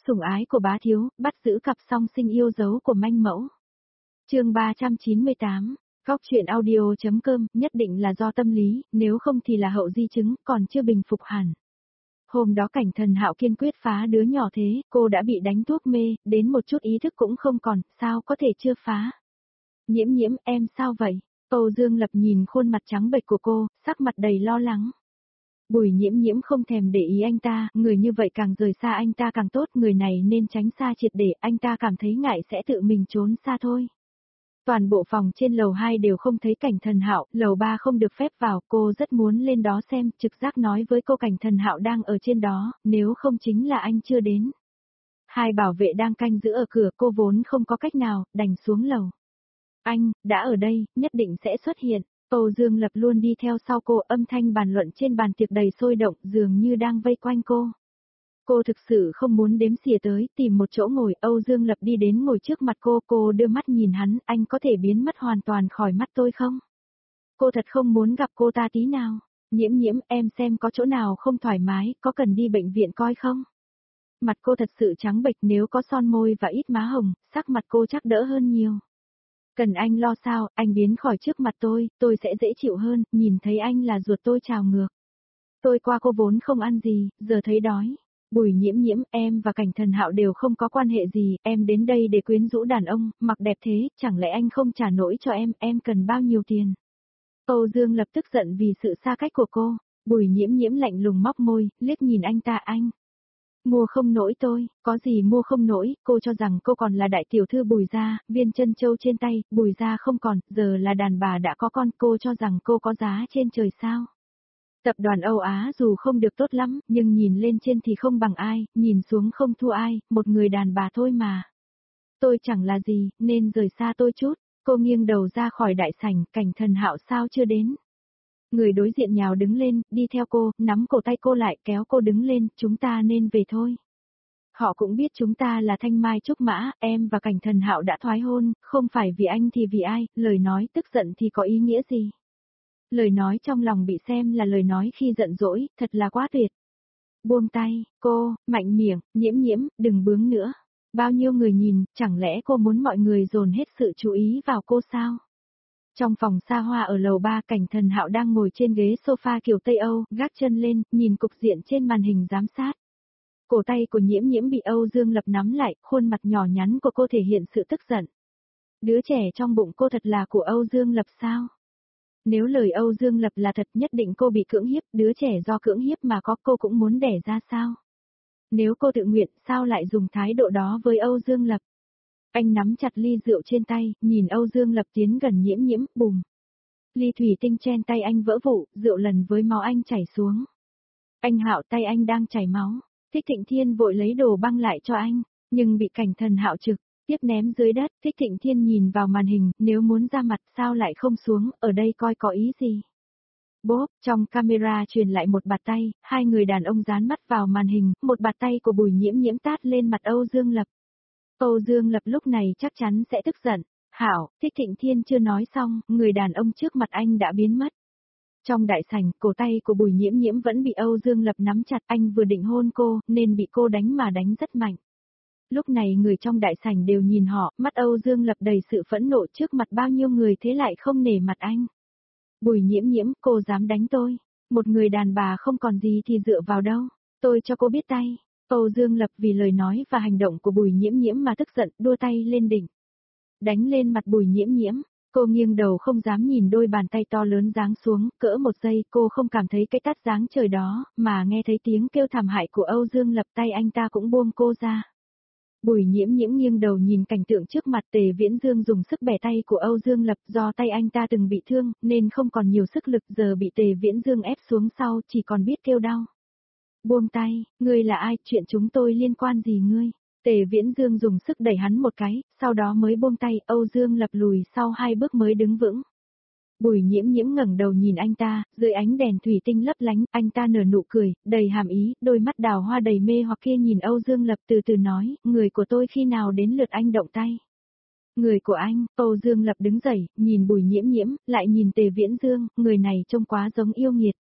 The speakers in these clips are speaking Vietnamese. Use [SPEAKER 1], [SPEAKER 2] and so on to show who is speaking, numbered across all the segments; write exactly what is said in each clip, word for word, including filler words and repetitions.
[SPEAKER 1] Sủng ái của bá thiếu, bắt giữ cặp song sinh yêu dấu của manh mẫu. Chương ba trăm chín mươi tám, Góc truyện audio.com, nhất định là do tâm lý, nếu không thì là hậu di chứng, còn chưa bình phục hẳn. Hôm đó Cảnh Thần Hạo kiên quyết phá đứa nhỏ thế, cô đã bị đánh thuốc mê, đến một chút ý thức cũng không còn, sao có thể chưa phá. Nhiễm nhiễm, em sao vậy? Âu Dương Lập nhìn khuôn mặt trắng bệch của cô, sắc mặt đầy lo lắng. Bùi Nhiễm Nhiễm không thèm để ý anh ta, người như vậy càng rời xa anh ta càng tốt, người này nên tránh xa triệt để, anh ta cảm thấy ngại sẽ tự mình trốn xa thôi. Toàn bộ phòng trên lầu hai đều không thấy Cảnh Thần Hạo, lầu ba không được phép vào, cô rất muốn lên đó xem, trực giác nói với cô Cảnh Thần Hạo đang ở trên đó, nếu không chính là anh chưa đến. Hai bảo vệ đang canh giữ ở cửa, cô vốn không có cách nào, đành xuống lầu. Anh, đã ở đây, nhất định sẽ xuất hiện. Âu Dương Lập luôn đi theo sau cô, âm thanh bàn luận trên bàn tiệc đầy sôi động, dường như đang vây quanh cô. Cô thực sự không muốn đếm xỉa tới, tìm một chỗ ngồi, Âu Dương Lập đi đến ngồi trước mặt cô, cô đưa mắt nhìn hắn, anh có thể biến mất hoàn toàn khỏi mắt tôi không? Cô thật không muốn gặp cô ta tí nào. Nhiễm nhiễm, em xem có chỗ nào không thoải mái, có cần đi bệnh viện coi không? Mặt cô thật sự trắng bệch, nếu có son môi và ít má hồng, sắc mặt cô chắc đỡ hơn nhiều. Cần anh lo sao, anh biến khỏi trước mặt tôi, tôi sẽ dễ chịu hơn, nhìn thấy anh là ruột tôi trào ngược. Tôi qua cô vốn không ăn gì, giờ thấy đói. Bùi Nhiễm Nhiễm, em và Cảnh Thần Hạo đều không có quan hệ gì, em đến đây để quyến rũ đàn ông, mặc đẹp thế, chẳng lẽ anh không trả nổi cho em, em cần bao nhiêu tiền? Âu Dương Lập tức giận vì sự xa cách của cô, Bùi Nhiễm Nhiễm lạnh lùng móc môi, liếc nhìn anh ta anh. Mua không nổi tôi, có gì mua không nổi, cô cho rằng cô còn là đại tiểu thư Bùi gia, viên chân châu trên tay, Bùi gia không còn, giờ là đàn bà đã có con, cô cho rằng cô có giá trên trời sao. Tập đoàn Âu Á dù không được tốt lắm, nhưng nhìn lên trên thì không bằng ai, nhìn xuống không thua ai, một người đàn bà thôi mà. Tôi chẳng là gì, nên rời xa tôi chút, cô nghiêng đầu ra khỏi đại sảnh, Cảnh Thần Hạo sao chưa đến. Người đối diện nhào đứng lên, đi theo cô, nắm cổ tay cô lại, kéo cô đứng lên, chúng ta nên về thôi. Họ cũng biết chúng ta là Thanh Mai Trúc Mã, em và Cảnh Thần Hạo đã thoái hôn, không phải vì anh thì vì ai, lời nói tức giận thì có ý nghĩa gì. Lời nói trong lòng bị xem là lời nói khi giận dỗi, thật là quá tuyệt. Buông tay, cô, mạnh miệng, Nhiễm Nhiễm, đừng bướng nữa. Bao nhiêu người nhìn, chẳng lẽ cô muốn mọi người dồn hết sự chú ý vào cô sao? Trong phòng xa hoa ở lầu ba, Cảnh Thần Hạo đang ngồi trên ghế sofa kiểu Tây Âu, gác chân lên, nhìn cục diện trên màn hình giám sát. Cổ tay của Nhiễm Nhiễm bị Âu Dương Lập nắm lại, khuôn mặt nhỏ nhắn của cô thể hiện sự tức giận. Đứa trẻ trong bụng cô thật là của Âu Dương Lập sao? Nếu lời Âu Dương Lập là thật, nhất định cô bị cưỡng hiếp, đứa trẻ do cưỡng hiếp mà có, cô cũng muốn đẻ ra sao? Nếu cô tự nguyện, sao lại dùng thái độ đó với Âu Dương Lập? Anh nắm chặt ly rượu trên tay, nhìn Âu Dương Lập tiến gần Nhiễm Nhiễm, bùm. Ly thủy tinh trên tay anh vỡ vụn, rượu lần với máu anh chảy xuống. Anh Hạo, tay anh đang chảy máu. Thích Thịnh Thiên vội lấy đồ băng lại cho anh, nhưng bị Cảnh Thần Hạo trực tiếp ném dưới đất. Thích Thịnh Thiên nhìn vào màn hình, nếu muốn ra mặt sao lại không xuống, ở đây coi có ý gì. Bốp, trong camera truyền lại một bạt tay, hai người đàn ông dán mắt vào màn hình, một bạt tay của Bùi Nhiễm Nhiễm tát lên mặt Âu Dương Lập. Âu Dương Lập lúc này chắc chắn sẽ tức giận. Hảo, Thích Thịnh Thiên chưa nói xong, người đàn ông trước mặt anh đã biến mất. Trong đại sảnh, cổ tay của Bùi Nhiễm Nhiễm vẫn bị Âu Dương Lập nắm chặt, anh vừa định hôn cô, nên bị cô đánh mà đánh rất mạnh. Lúc này người trong đại sảnh đều nhìn họ, mắt Âu Dương Lập đầy sự phẫn nộ, trước mặt bao nhiêu người thế lại không nể mặt anh. Bùi Nhiễm Nhiễm, cô dám đánh tôi, một người đàn bà không còn gì thì dựa vào đâu, tôi cho cô biết tay. Âu Dương Lập vì lời nói và hành động của Bùi Nhiễm Nhiễm mà tức giận, đua tay lên đỉnh. Đánh lên mặt Bùi Nhiễm Nhiễm, cô nghiêng đầu không dám nhìn đôi bàn tay to lớn giáng xuống, cỡ một giây cô không cảm thấy cái tát giáng trời đó, mà nghe thấy tiếng kêu thảm hại của Âu Dương Lập, tay anh ta cũng buông cô ra. Bùi Nhiễm Nhiễm nghiêng đầu nhìn cảnh tượng trước mặt, Tề Viễn Dương dùng sức bẻ tay của Âu Dương Lập, do tay anh ta từng bị thương, nên không còn nhiều sức lực, giờ bị Tề Viễn Dương ép xuống sau, chỉ còn biết kêu đau. Buông tay, ngươi là ai, chuyện chúng tôi liên quan gì ngươi? Tề Viễn Dương dùng sức đẩy hắn một cái, sau đó mới buông tay, Âu Dương Lập lùi sau hai bước mới đứng vững. Bùi Nhiễm Nhiễm ngẩng đầu nhìn anh ta, dưới ánh đèn thủy tinh lấp lánh, anh ta nở nụ cười, đầy hàm ý, đôi mắt đào hoa đầy mê hoặc kia nhìn Âu Dương Lập, từ từ nói, người của tôi khi nào đến lượt anh động tay. Người của anh, Âu Dương Lập đứng dậy, nhìn Bùi Nhiễm Nhiễm, lại nhìn Tề Viễn Dương, người này trông quá giống yêu nghiệt.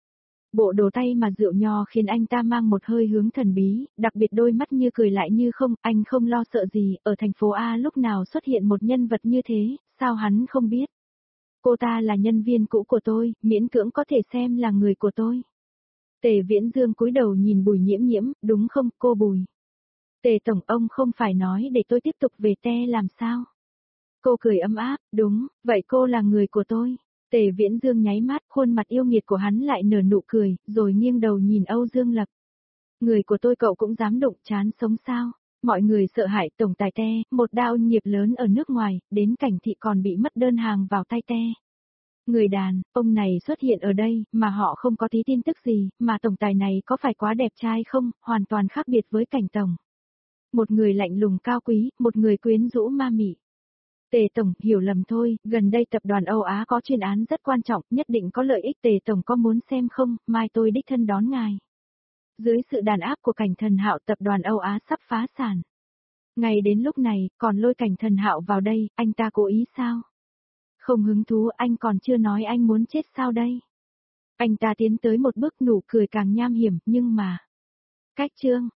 [SPEAKER 1] Bộ đồ tay mà rượu nho khiến anh ta mang một hơi hướng thần bí, đặc biệt đôi mắt như cười lại như không, anh không lo sợ gì, ở thành phố A lúc nào xuất hiện một nhân vật như thế, sao hắn không biết. Cô ta là nhân viên cũ của tôi, miễn cưỡng có thể xem là người của tôi. Tề Viễn Dương cúi đầu nhìn Bùi Nhiễm Nhiễm, đúng không, cô Bùi? Tề Tổng, ông không phải nói để tôi tiếp tục về Te làm sao? Cô cười ấm áp, đúng, vậy cô là người của tôi. Tề Viễn Dương nháy mắt, khuôn mặt yêu nghiệt của hắn lại nở nụ cười, rồi nghiêng đầu nhìn Âu Dương Lập. Người của tôi cậu cũng dám đụng, chán sống sao? Mọi người sợ hãi tổng tài Te, một đao nghiệp lớn ở nước ngoài, đến cảnh thị còn bị mất đơn hàng vào tay Te. Người đàn, ông này xuất hiện ở đây, mà họ không có tí tin tức gì, mà tổng tài này có phải quá đẹp trai không, hoàn toàn khác biệt với cảnh tổng. Một người lạnh lùng cao quý, một người quyến rũ ma mị. Tề Tổng, hiểu lầm thôi, gần đây tập đoàn Âu Á có chuyên án rất quan trọng, nhất định có lợi ích. Tề Tổng có muốn xem không, mai tôi đích thân đón ngài. Dưới sự đàn áp của Cảnh Thần Hạo, tập đoàn Âu Á sắp phá sản. Ngay đến lúc này, còn lôi Cảnh Thần Hạo vào đây, anh ta cố ý sao? Không hứng thú, anh còn chưa nói anh muốn chết sao đây? Anh ta tiến tới một bước, nụ cười càng nham hiểm, nhưng mà... Cách chương